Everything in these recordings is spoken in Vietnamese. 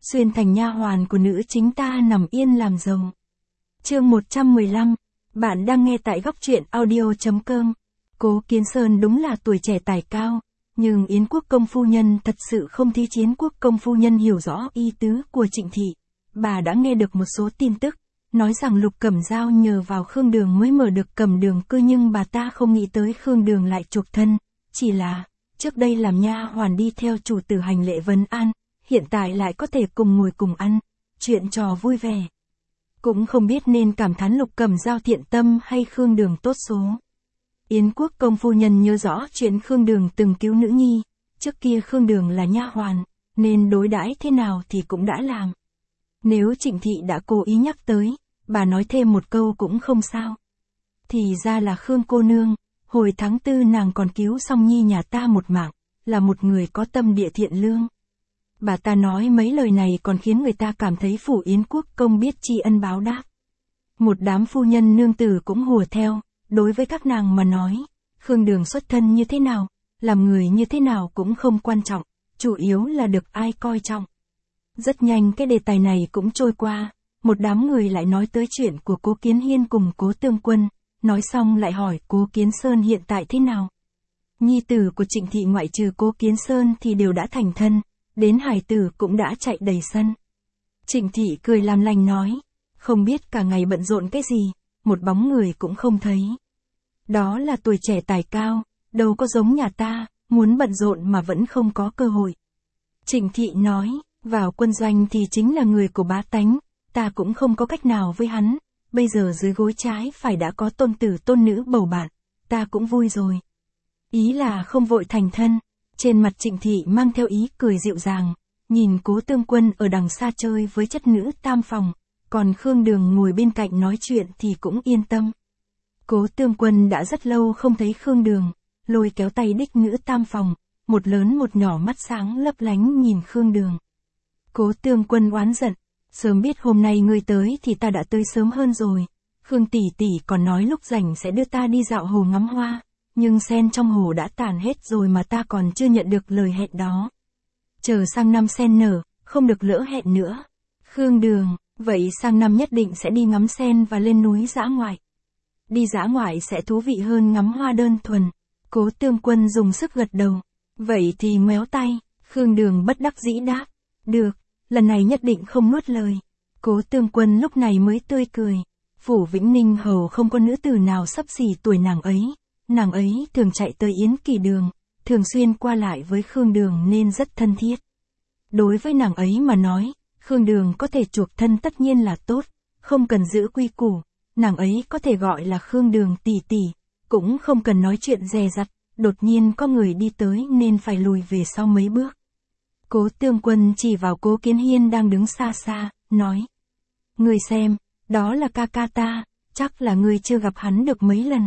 xuyên thành nha hoàn của nữ chính ta nằm yên làm giàu. Chương 115, bạn đang nghe tại góc truyện audio.com. Cố Kiến Sơn đúng là tuổi trẻ tài cao, nhưng Yến Quốc công phu nhân thật sự không thấy Chiến Quốc công phu nhân hiểu rõ ý tứ của Trịnh thị. Bà đã nghe được một số tin tức, nói rằng Lục Cẩm Dao nhờ vào Khương Đường mới mở được Cẩm Đường cư, nhưng bà ta không nghĩ tới Khương Đường lại chuộc thân, chỉ là trước đây làm nha hoàn đi theo chủ tử hành lễ vấn an, hiện tại lại có thể cùng ngồi cùng ăn, chuyện trò vui vẻ. Cũng không biết nên cảm thán Lục Cẩm Dao thiện tâm hay Khương Đường tốt số. Yến Quốc công phu nhân nhớ rõ chuyện Khương Đường từng cứu nữ nhi, trước kia Khương Đường là nha hoàn, nên đối đãi thế nào thì cũng đã làm. Nếu Trịnh thị đã cố ý nhắc tới, bà nói thêm một câu cũng không sao. Thì ra là Khương cô nương, hồi tháng 4 nàng còn cứu Song Nhi nhà ta một mạng, là một người có tâm địa thiện lương. Bà ta nói mấy lời này còn khiến người ta cảm thấy phủ Yến Quốc công biết tri ân báo đáp. Một đám phu nhân nương tử cũng hùa theo, đối với các nàng mà nói, Khương Đường xuất thân như thế nào, làm người như thế nào cũng không quan trọng, chủ yếu là được ai coi trọng. Rất nhanh cái đề tài này cũng trôi qua, một đám người lại nói tới chuyện của Cố Kiến Hiên cùng Cố Tương Quân, nói xong lại hỏi Cố Kiến Sơn hiện tại thế nào. Nhi tử của Trịnh thị ngoại trừ Cố Kiến Sơn thì đều đã thành thân, đến hải tử cũng đã chạy đầy sân. Trịnh thị cười làm lành nói, không biết cả ngày bận rộn cái gì, một bóng người cũng không thấy. Đó là tuổi trẻ tài cao, đâu có giống nhà ta, muốn bận rộn mà vẫn không có cơ hội. Trịnh thị nói, vào quân doanh thì chính là người của bá tánh, ta cũng không có cách nào với hắn, bây giờ dưới gối trái phải đã có tôn tử tôn nữ bầu bạn, ta cũng vui rồi. Ý là không vội thành thân. Trên mặt Trịnh thị mang theo ý cười dịu dàng, nhìn Cố Tương Quân ở đằng xa chơi với chất nữ tam phòng, còn Khương Đường ngồi bên cạnh nói chuyện thì cũng yên tâm. Cố Tương Quân đã rất lâu không thấy Khương Đường, lôi kéo tay đích nữ tam phòng, một lớn một nhỏ mắt sáng lấp lánh nhìn Khương Đường. Cố Tương Quân oán giận, sớm biết hôm nay ngươi tới thì ta đã tới sớm hơn rồi, Khương tỷ tỷ còn nói lúc rảnh sẽ đưa ta đi dạo hồ ngắm hoa. Nhưng sen trong hồ đã tàn hết rồi mà ta còn chưa nhận được lời hẹn đó. Chờ sang năm sen nở, không được lỡ hẹn nữa. Khương Đường, vậy sang năm nhất định sẽ đi ngắm sen và lên núi dã ngoại. Đi dã ngoại sẽ thú vị hơn ngắm hoa đơn thuần. Cố Tương Quân dùng sức gật đầu. Vậy thì méo tay, Khương Đường bất đắc dĩ đáp. Được, lần này nhất định không nuốt lời. Cố Tương Quân lúc này mới tươi cười. Phủ Vĩnh Ninh hầu không có nữ tử nào xấp xỉ tuổi nàng ấy. Nàng ấy thường chạy tới Yến Kỳ Đường, thường xuyên qua lại với Khương Đường nên rất thân thiết. Đối với nàng ấy mà nói, Khương Đường có thể chuộc thân tất nhiên là tốt, không cần giữ quy củ, nàng ấy có thể gọi là Khương Đường tỷ tỷ, cũng không cần nói chuyện dè dặt, đột nhiên có người đi tới nên phải lùi về sau mấy bước. Cố Tương Quân chỉ vào Cố Kiến Hiên đang đứng xa xa, nói. Ngươi xem, đó là ca ca ta, chắc là ngươi chưa gặp hắn được mấy lần.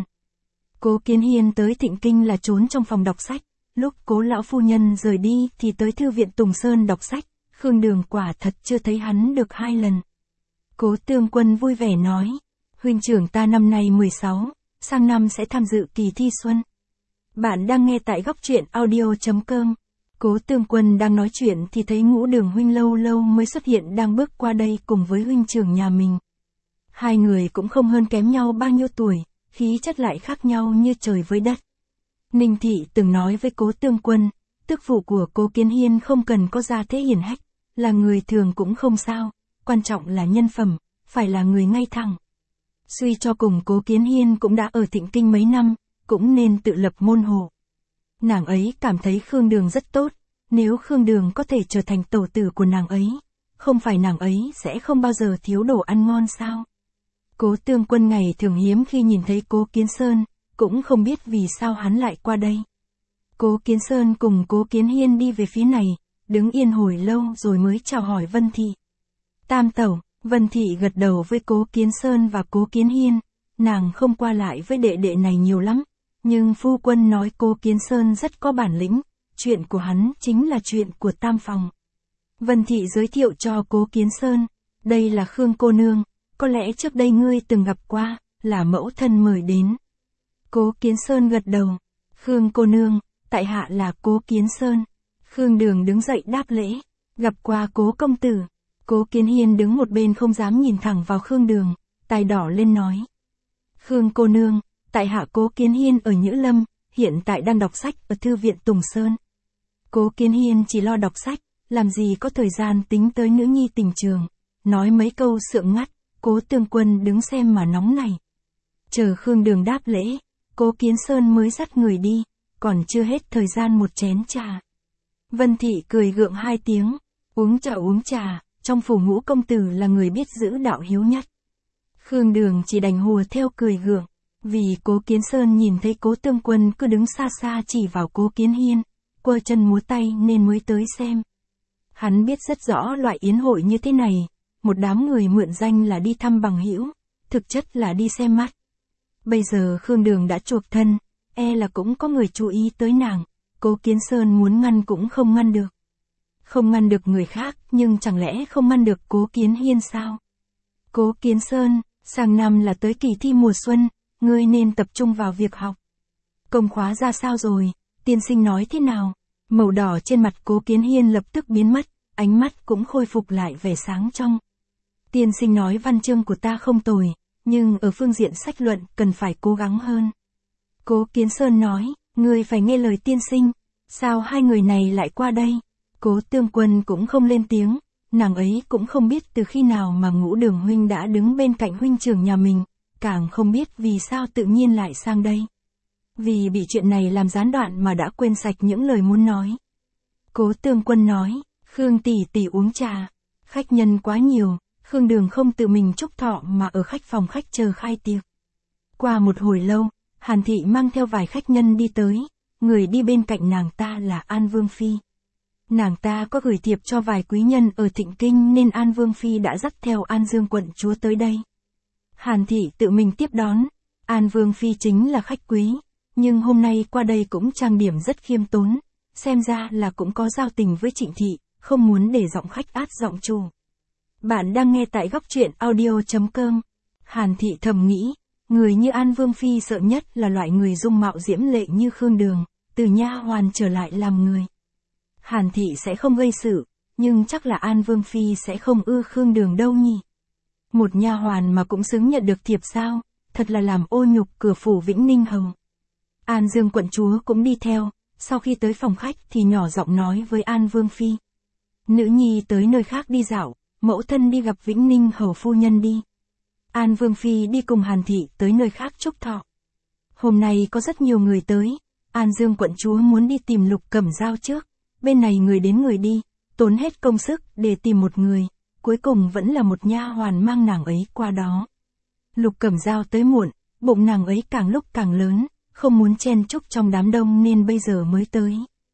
Cố Kiến Hiên tới Thịnh Kinh là trốn trong phòng đọc sách, lúc Cố lão phu nhân rời đi thì tới thư viện Tùng Sơn đọc sách, Khương Đường quả thật chưa thấy hắn được 2 lần. Cố Tương Quân vui vẻ nói, huynh trưởng ta năm nay 16, sang năm sẽ tham dự kỳ thi xuân. Bạn đang nghe tại góc truyện audio.com. Cố Tương Quân đang nói chuyện thì thấy Ngũ Đường huynh lâu lâu mới xuất hiện đang bước qua đây cùng với huynh trưởng nhà mình. Hai người cũng không hơn kém nhau bao nhiêu tuổi. Khí chất lại khác nhau như trời với đất. Ninh thị từng nói với Cố Tương Quân, tước phụ của Cố Kiến Hiên không cần có gia thế hiển hách, là người thường cũng không sao, quan trọng là nhân phẩm, phải là người ngay thẳng. Suy cho cùng Cố Kiến Hiên cũng đã ở Thịnh Kinh mấy năm, cũng nên tự lập môn hộ. Nàng ấy cảm thấy Khương Đường rất tốt, nếu Khương Đường có thể trở thành tổ tử của nàng ấy, không phải nàng ấy sẽ không bao giờ thiếu đồ ăn ngon sao? Cố Tương Quân ngày thường hiếm khi nhìn thấy Cố Kiến Sơn, cũng không biết vì sao hắn lại qua đây. Cố Kiến Sơn cùng Cố Kiến Hiên đi về phía này, đứng yên hồi lâu rồi mới chào hỏi Vân Thị. Tam tẩu, Vân Thị gật đầu với Cố Kiến Sơn và Cố Kiến Hiên, nàng không qua lại với đệ đệ này nhiều lắm, nhưng phu quân nói Cố Kiến Sơn rất có bản lĩnh, chuyện của hắn chính là chuyện của tam phòng. Vân Thị giới thiệu cho Cố Kiến Sơn, đây là Khương cô nương. Có lẽ trước đây ngươi từng gặp qua, là mẫu thân mời đến. Cố Kiến Sơn gật đầu. Khương cô nương, tại hạ là Cố Kiến Sơn. Khương Đường đứng dậy đáp lễ. Gặp qua Cố công tử, Cố Kiến Hiên đứng một bên không dám nhìn thẳng vào Khương Đường, tai đỏ lên nói. Khương cô nương, tại hạ Cố Kiến Hiên ở Nhữ Lâm, hiện tại đang đọc sách ở Thư viện Tùng Sơn. Cố Kiến Hiên chỉ lo đọc sách, làm gì có thời gian tính tới nữ nhi tình trường, nói mấy câu sượng ngắt, Cố Tương Quân đứng xem mà nóng này. Chờ Khương Đường đáp lễ, Cố Kiến Sơn mới dắt người đi, còn chưa hết thời gian một chén trà. Vân Thị cười gượng hai tiếng, uống trà, trong phủ Ngũ công tử là người biết giữ đạo hiếu nhất. Khương Đường chỉ đành hùa theo cười gượng, vì Cố Kiến Sơn nhìn thấy Cố Tương Quân cứ đứng xa xa chỉ vào Cố Kiến Hiên, quơ chân múa tay nên mới tới xem. Hắn biết rất rõ loại yến hội như thế này, một đám người mượn danh là đi thăm bằng hữu, thực chất là đi xem mắt. Bây giờ Khương Đường đã chuộc thân, là cũng có người chú ý tới nàng, Cố Kiến Sơn muốn ngăn cũng không ngăn được. Không ngăn được người khác, nhưng chẳng lẽ không ngăn được Cố Kiến Hiên sao? Cố Kiến Sơn, sang năm là tới kỳ thi mùa xuân, ngươi nên tập trung vào việc học. Công khóa ra sao rồi, tiên sinh nói thế nào? Màu đỏ trên mặt Cố Kiến Hiên lập tức biến mất, ánh mắt cũng khôi phục lại vẻ sáng trong. Tiên sinh nói văn chương của ta không tồi, nhưng ở phương diện sách luận cần phải cố gắng hơn. Cố Kiến Sơn nói, ngươi phải nghe lời tiên sinh, sao hai người này lại qua đây? Cố Tương Quân cũng không lên tiếng, nàng ấy cũng không biết từ khi nào mà Ngũ Đường huynh đã đứng bên cạnh huynh trưởng nhà mình, càng không biết vì sao tự nhiên lại sang đây. Vì bị chuyện này làm gián đoạn mà đã quên sạch những lời muốn nói. Cố Tương Quân nói, Khương tỷ tỷ uống trà, khách nhân quá nhiều, Khương Đường không tự mình chúc thọ mà ở khách phòng khách chờ khai tiệc. Qua một hồi lâu, Hàn Thị mang theo vài khách nhân đi tới, người đi bên cạnh nàng ta là An Vương Phi. Nàng ta có gửi thiệp cho vài quý nhân ở Thịnh Kinh nên An Vương Phi đã dắt theo An Dương quận chúa tới đây. Hàn Thị tự mình tiếp đón, An Vương Phi chính là khách quý, nhưng hôm nay qua đây cũng trang điểm rất khiêm tốn, xem ra là cũng có giao tình với Trịnh Thị, không muốn để giọng khách át giọng chủ. Bạn đang nghe tại góc truyện audio.com. Hàn Thị thầm nghĩ, người như An Vương Phi sợ nhất là loại người dung mạo diễm lệ như Khương Đường, từ nha hoàn trở lại làm người. Hàn Thị sẽ không gây sự, nhưng chắc là An Vương Phi sẽ không ưa Khương Đường đâu nhỉ. Một nha hoàn mà cũng xứng nhận được thiệp sao, thật là làm ô nhục cửa phủ Vĩnh Ninh Hầu. An Dương quận chúa cũng đi theo, sau khi tới phòng khách thì nhỏ giọng nói với An Vương Phi. Nữ nhi tới nơi khác đi dạo, mẫu thân đi gặp Vĩnh Ninh Hầu phu nhân đi. An Vương Phi đi cùng Hàn Thị tới nơi khác chúc thọ. Hôm nay có rất nhiều người tới, An Dương quận chúa muốn đi tìm Lục Cẩm Dao trước, bên này người đến người đi, tốn hết công sức để tìm một người, cuối cùng vẫn là một nha hoàn mang nàng ấy qua đó. Lục Cẩm Dao tới muộn, bụng nàng ấy càng lúc càng lớn, không muốn chen chúc trong đám đông nên bây giờ mới tới.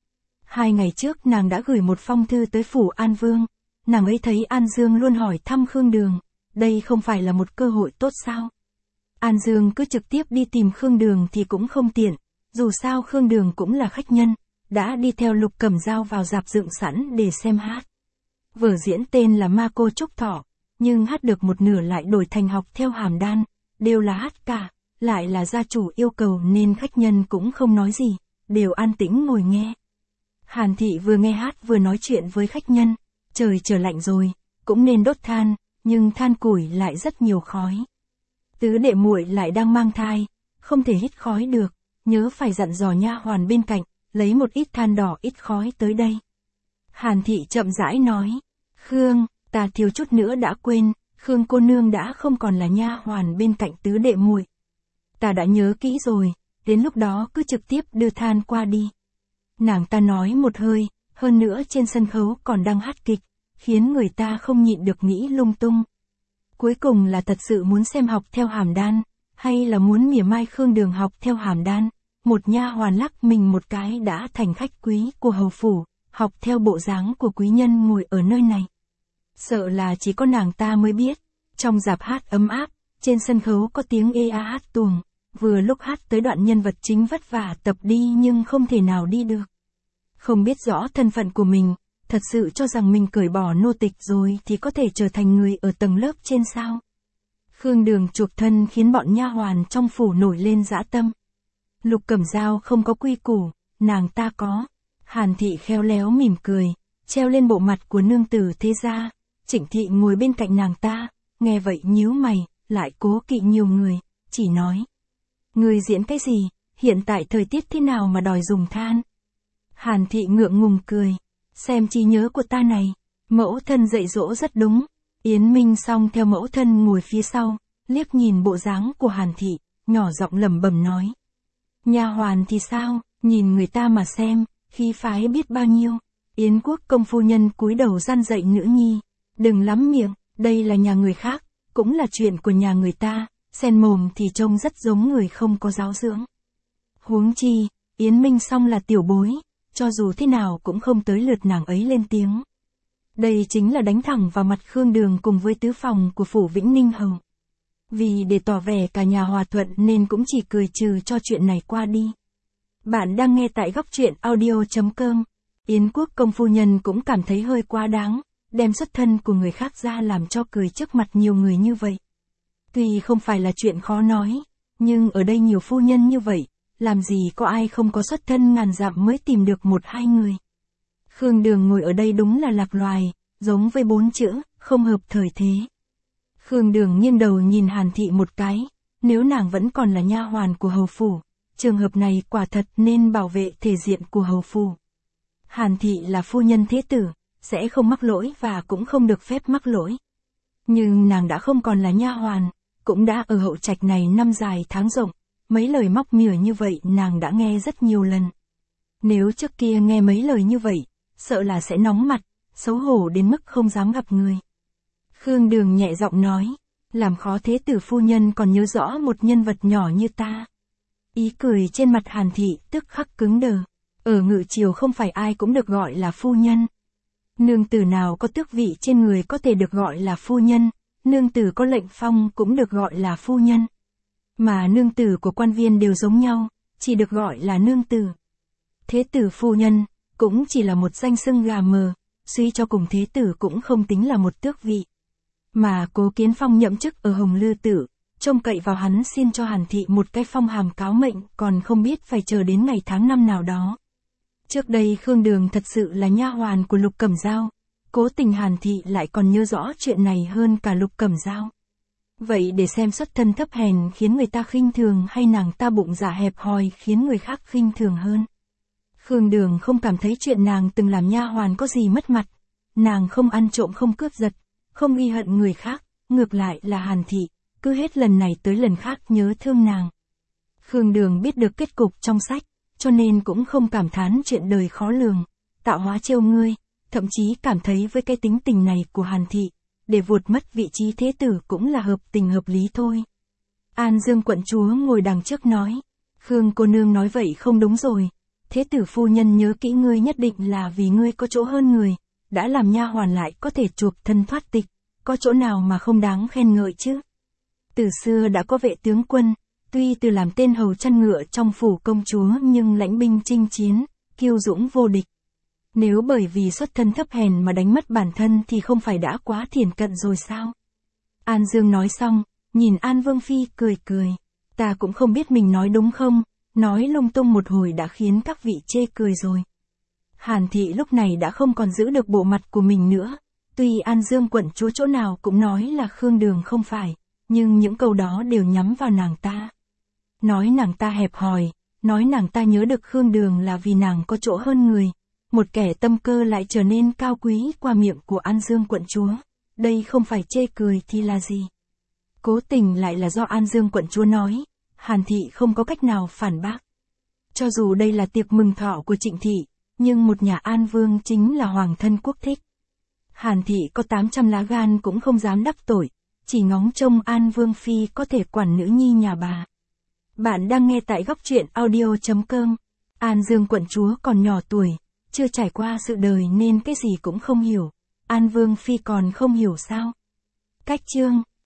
2 ngày trước nàng đã gửi một phong thư tới phủ An Vương, nàng ấy thấy An Dương luôn hỏi thăm Khương Đường, đây không phải là một cơ hội tốt sao? An Dương cứ trực tiếp đi tìm Khương Đường thì cũng không tiện, dù sao Khương Đường cũng là khách nhân, đã đi theo Lục Cẩm Dao vào rạp dựng sẵn để xem hát. Vở diễn tên là Ma Cô Trúc Thọ, nhưng hát được một nửa lại đổi thành Học Theo Hàm Đan, đều là hát cả, lại là gia chủ yêu cầu nên khách nhân cũng không nói gì, đều an tĩnh ngồi nghe. Hàn Thị vừa nghe hát vừa nói chuyện với khách nhân, trời trở lạnh rồi, cũng nên đốt than, nhưng than củi lại rất nhiều khói. Tứ đệ muội lại đang mang thai, không thể hít khói được, nhớ phải dặn dò nha hoàn bên cạnh, lấy một ít than đỏ ít khói tới đây. Hàn Thị chậm rãi nói, Khương, ta thiếu chút nữa đã quên, Khương cô nương đã không còn là nha hoàn bên cạnh tứ đệ muội. Ta đã nhớ kỹ rồi, đến lúc đó cứ trực tiếp đưa than qua đi. Nàng ta nói một hơi, hơn nữa trên sân khấu còn đang hát kịch, khiến người ta không nhịn được nghĩ lung tung. Cuối cùng là thật sự muốn xem Học Theo Hàm Đan, hay là muốn mỉa mai Khương Đường Học Theo Hàm Đan? Một nha hoàn lắc mình một cái đã thành khách quý của hầu phủ, học theo bộ dáng của quý nhân ngồi ở nơi này. Sợ là chỉ có nàng ta mới biết, trong rạp hát ấm áp, trên sân khấu có tiếng ê a hát tuồng, vừa lúc hát tới đoạn nhân vật chính vất vả tập đi nhưng không thể nào đi được. Không biết rõ thân phận của mình, thật sự cho rằng mình cởi bỏ nô tịch rồi thì có thể trở thành người ở tầng lớp trên sao. Khương Đường chuộc thân khiến bọn nha hoàn trong phủ nổi lên dã tâm. Lục Cẩm Dao không có quy củ, nàng ta có. Hàn Thị khéo léo mỉm cười, treo lên bộ mặt của nương tử thế gia. Trịnh Thị ngồi bên cạnh nàng ta, nghe vậy nhíu mày, lại cố kỵ nhiều người, chỉ nói. Người diễn cái gì, hiện tại thời tiết thế nào mà đòi dùng than? Hàn Thị ngượng ngùng cười, xem trí nhớ của ta này, mẫu thân dạy dỗ rất đúng. Yến Minh Song theo mẫu thân ngồi phía sau, liếc nhìn bộ dáng của Hàn Thị, nhỏ giọng lẩm bẩm nói. Nha hoàn thì sao, nhìn người ta mà xem, khí phái biết bao nhiêu. Yến Quốc công phu nhân cúi đầu gian dạy nữ nhi, đừng lắm miệng, đây là nhà người khác, cũng là chuyện của nhà người ta, xen mồm thì trông rất giống người không có giáo dưỡng. Huống chi, Yến Minh Song là tiểu bối, cho dù thế nào cũng không tới lượt nàng ấy lên tiếng. Đây chính là đánh thẳng vào mặt Khương Đường cùng với tứ phòng của phủ Vĩnh Ninh Hầu. Vì để tỏ vẻ cả nhà hòa thuận nên cũng chỉ cười trừ cho chuyện này qua đi. Bạn đang nghe tại góc truyện audio.com. Yến Quốc công phu nhân cũng cảm thấy hơi quá đáng, đem xuất thân của người khác ra làm cho cười trước mặt nhiều người như vậy. Tuy không phải là chuyện khó nói, nhưng ở đây nhiều phu nhân như vậy, làm gì có ai không có xuất thân ngàn dặm mới tìm được một hai người. Khương Đường ngồi ở đây đúng là lạc loài, giống với 4 chữ, không hợp thời thế. Khương Đường nghiêng đầu nhìn Hàn Thị một cái, nếu nàng vẫn còn là nha hoàn của hầu phủ, trường hợp này quả thật nên bảo vệ thể diện của hầu phủ. Hàn Thị là phu nhân thế tử, sẽ không mắc lỗi và cũng không được phép mắc lỗi. Nhưng nàng đã không còn là nha hoàn, cũng đã ở hậu trạch này năm dài tháng rộng, mấy lời móc mỉa như vậy nàng đã nghe rất nhiều lần. Nếu trước kia nghe mấy lời như vậy, sợ là sẽ nóng mặt, xấu hổ đến mức không dám gặp người. Khương Đường nhẹ giọng nói, làm khó thế tử phu nhân còn nhớ rõ một nhân vật nhỏ như ta. Ý cười trên mặt Hàn Thị tức khắc cứng đờ, ở Ngự Triều không phải ai cũng được gọi là phu nhân. Nương tử nào có tước vị trên người có thể được gọi là phu nhân, nương tử có lệnh phong cũng được gọi là phu nhân. Mà nương tử của quan viên đều giống nhau, chỉ được gọi là nương tử. Thế tử phu nhân, cũng chỉ là một danh xưng gà mờ, suy cho cùng thế tử cũng không tính là một tước vị. Mà Cố Kiến Phong nhậm chức ở Hồng Lư Tử, trông cậy vào hắn xin cho Hàn Thị một cái phong hàm cáo mệnh còn không biết phải chờ đến ngày tháng năm nào đó. Trước đây Khương Đường thật sự là nha hoàn của Lục Cẩm Dao, cố tình Hàn Thị lại còn nhớ rõ chuyện này hơn cả Lục Cẩm Dao. Vậy để xem xuất thân thấp hèn khiến người ta khinh thường hay nàng ta bụng dạ hẹp hòi khiến người khác khinh thường hơn. Khương Đường không cảm thấy chuyện nàng từng làm nha hoàn có gì mất mặt, nàng không ăn trộm không cướp giật, không ghi hận người khác, ngược lại là Hàn Thị, cứ hết lần này tới lần khác nhớ thương nàng. Khương Đường biết được kết cục trong sách, cho nên cũng không cảm thán chuyện đời khó lường, tạo hóa trêu ngươi, thậm chí cảm thấy với cái tính tình này của Hàn Thị, để vuột mất vị trí thế tử cũng là hợp tình hợp lý thôi. An Dương quận chúa ngồi đằng trước nói, Khương cô nương nói vậy không đúng rồi, thế tử phu nhân nhớ kỹ ngươi nhất định là vì ngươi có chỗ hơn người, đã làm nha hoàn lại có thể chuộc thân thoát tịch, có chỗ nào mà không đáng khen ngợi chứ. Từ xưa đã có vệ tướng quân, tuy từ làm tên hầu chăn ngựa trong phủ công chúa nhưng lãnh binh chinh chiến, kiêu dũng vô địch. Nếu bởi vì xuất thân thấp hèn mà đánh mất bản thân thì không phải đã quá thiển cận rồi sao? An Dương nói xong, nhìn An Vương Phi cười cười. Ta cũng không biết mình nói đúng không, nói lung tung một hồi đã khiến các vị chê cười rồi. Hàn Thị lúc này đã không còn giữ được bộ mặt của mình nữa. Tuy An Dương quận chúa chỗ nào cũng nói là Khương Đường không phải, nhưng những câu đó đều nhắm vào nàng ta. Nói nàng ta hẹp hòi, nói nàng ta nhớ được Khương Đường là vì nàng có chỗ hơn người. Một kẻ tâm cơ lại trở nên cao quý qua miệng của An Dương quận chúa. Đây không phải chê cười thì là gì? Cố tình lại là do An Dương quận chúa nói, Hàn Thị không có cách nào phản bác. Cho dù đây là tiệc mừng thọ của Trịnh Thị, nhưng một nhà An Vương chính là hoàng thân quốc thích. Hàn Thị có 800 lá gan cũng không dám đắc tội, chỉ ngóng trông An Vương Phi có thể quản nữ nhi nhà bà. Bạn đang nghe tại góc truyện audio.com. An Dương quận chúa còn nhỏ tuổi, chưa trải qua sự đời nên cái gì cũng không hiểu. An Vương Phi còn không hiểu sao? Cách chương